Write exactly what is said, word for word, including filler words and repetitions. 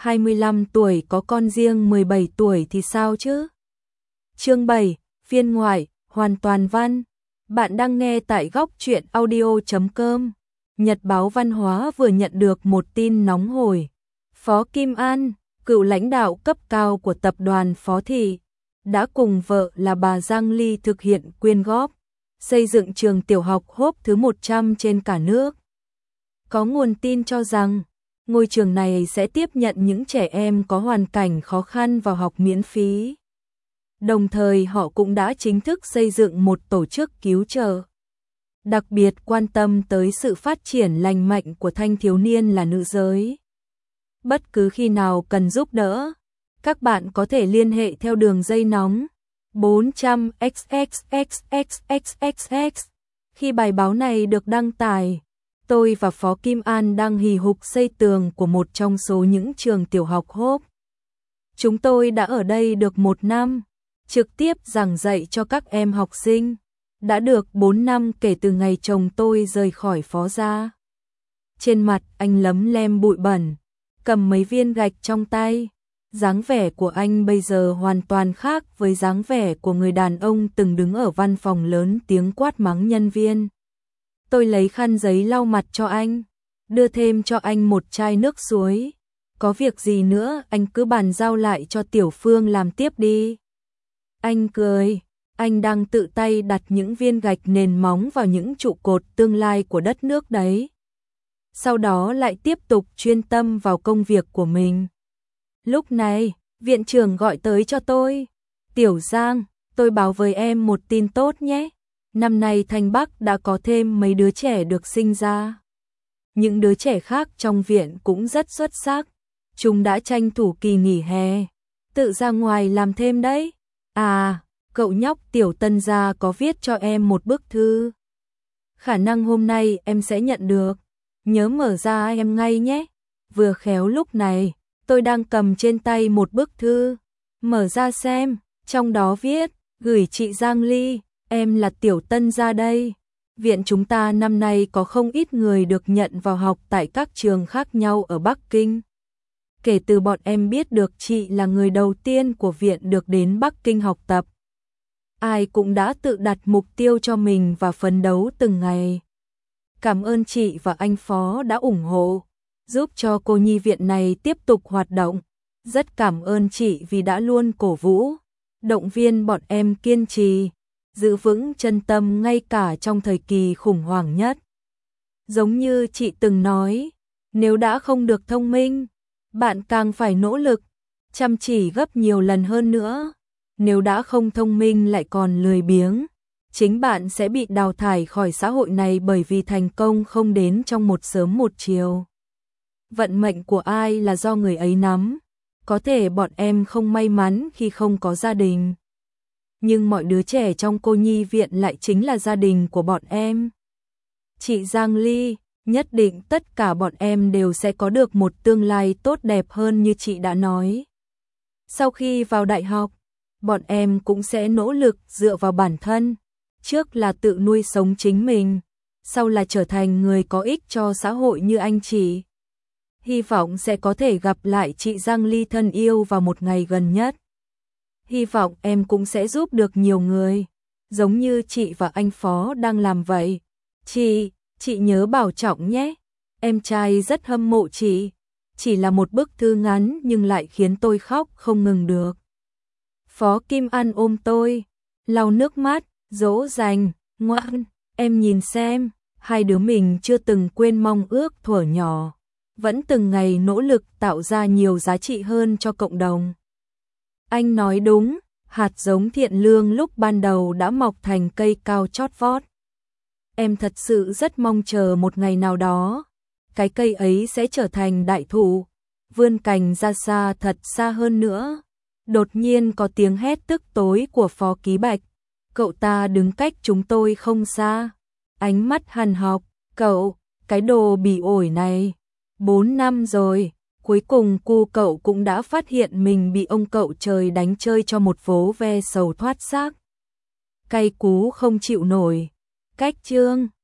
hai mươi lăm tuổi có con riêng mười bảy tuổi thì sao chứ? Chương bảy, phiên ngoại, hoàn toàn văn. Bạn đang nghe tại góc truyện audio chấm com. Nhật báo Văn hóa vừa nhận được một tin nóng hổi. Phó Kim An, cựu lãnh đạo cấp cao của tập đoàn Phó Thị, đã cùng vợ là bà Giang Ly thực hiện quyên góp, xây dựng trường tiểu học Hope thứ một trăm trên cả nước. Có nguồn tin cho rằng, ngôi trường này sẽ tiếp nhận những trẻ em có hoàn cảnh khó khăn vào học miễn phí. Đồng thời họ cũng đã chính thức xây dựng một tổ chức cứu trợ, đặc biệt quan tâm tới sự phát triển lành mạnh của thanh thiếu niên là nữ giới. Bất cứ khi nào cần giúp đỡ, các bạn có thể liên hệ theo đường dây nóng bốn trăm x x x x x x x. Khi bài báo này được đăng tải, tôi và Phó Kim An đang hì hục xây tường của một trong số những trường tiểu học Hope. Chúng tôi đã ở đây được một năm, trực tiếp giảng dạy cho các em học sinh. Đã được bốn năm kể từ ngày chồng tôi rời khỏi Phó gia. Trên mặt anh lấm lem bụi bẩn, cầm mấy viên gạch trong tay. Dáng vẻ của anh bây giờ hoàn toàn khác với dáng vẻ của người đàn ông từng đứng ở văn phòng lớn tiếng quát mắng nhân viên. Tôi lấy khăn giấy lau mặt cho anh, đưa thêm cho anh một chai nước suối. Có việc gì nữa anh cứ bàn giao lại cho Tiểu Phương làm tiếp đi. Anh cười, anh đang tự tay đặt những viên gạch nền móng vào những trụ cột tương lai của đất nước đấy. Sau đó lại tiếp tục chuyên tâm vào công việc của mình. Lúc này, viện trưởng gọi tới cho tôi. Tiểu Giang, tôi báo với em một tin tốt nhé. Năm nay Thanh Bắc đã có thêm mấy đứa trẻ được sinh ra. Những đứa trẻ khác trong viện cũng rất xuất sắc. Chúng đã tranh thủ kỳ nghỉ hè, tự ra ngoài làm thêm đấy. À, cậu nhóc Tiểu Tân gia có viết cho em một bức thư. Khả năng hôm nay em sẽ nhận được. Nhớ mở ra em ngay nhé. Vừa khéo lúc này, tôi đang cầm trên tay một bức thư. Mở ra xem, trong đó viết, gửi chị Giang Ly, em là Tiểu Tân gia đây. Viện chúng ta năm nay có không ít người được nhận vào học tại các trường khác nhau ở Bắc Kinh. Kể từ bọn em biết được chị là người đầu tiên của viện được đến Bắc Kinh học tập, ai cũng đã tự đặt mục tiêu cho mình và phấn đấu từng ngày. Cảm ơn chị và anh Phó đã ủng hộ, giúp cho cô nhi viện này tiếp tục hoạt động. Rất cảm ơn chị vì đã luôn cổ vũ, động viên bọn em kiên trì, giữ vững chân tâm ngay cả trong thời kỳ khủng hoảng nhất. Giống như chị từng nói, nếu đã không được thông minh, bạn càng phải nỗ lực, chăm chỉ gấp nhiều lần hơn nữa. Nếu đã không thông minh lại còn lười biếng, chính bạn sẽ bị đào thải khỏi xã hội này bởi vì thành công không đến trong một sớm một chiều. Vận mệnh của ai là do người ấy nắm. Có thể bọn em không may mắn khi không có gia đình, nhưng mọi đứa trẻ trong cô nhi viện lại chính là gia đình của bọn em. Chị Giang Ly, nhất định tất cả bọn em đều sẽ có được một tương lai tốt đẹp hơn như chị đã nói. Sau khi vào đại học, bọn em cũng sẽ nỗ lực dựa vào bản thân, trước là tự nuôi sống chính mình, sau là trở thành người có ích cho xã hội như anh chị. Hy vọng sẽ có thể gặp lại chị Giang Ly thân yêu vào một ngày gần nhất. Hy vọng em cũng sẽ giúp được nhiều người, giống như chị và anh Phó đang làm vậy. Chị, chị nhớ bảo trọng nhé. Em trai rất hâm mộ chị. Chỉ là một bức thư ngắn nhưng lại khiến tôi khóc không ngừng được. Phó Kim An ôm tôi, lau nước mắt, dỗ dành, ngoan, em nhìn xem, hai đứa mình chưa từng quên mong ước thuở nhỏ, vẫn từng ngày nỗ lực tạo ra nhiều giá trị hơn cho cộng đồng. Anh nói đúng, hạt giống thiện lương lúc ban đầu đã mọc thành cây cao chót vót. Em thật sự rất mong chờ một ngày nào đó, cái cây ấy sẽ trở thành đại thụ, vươn cành ra xa thật xa hơn nữa. Đột nhiên có tiếng hét tức tối của Phó Ký Bạch. Cậu ta đứng cách chúng tôi không xa, ánh mắt hằn học. Cậu, cái đồ bỉ ổi này, bốn năm rồi, cuối cùng cu cậu cũng đã phát hiện mình bị ông cậu trời đánh chơi cho một vố ve sầu thoát xác. Cay cú không chịu nổi. Cách chương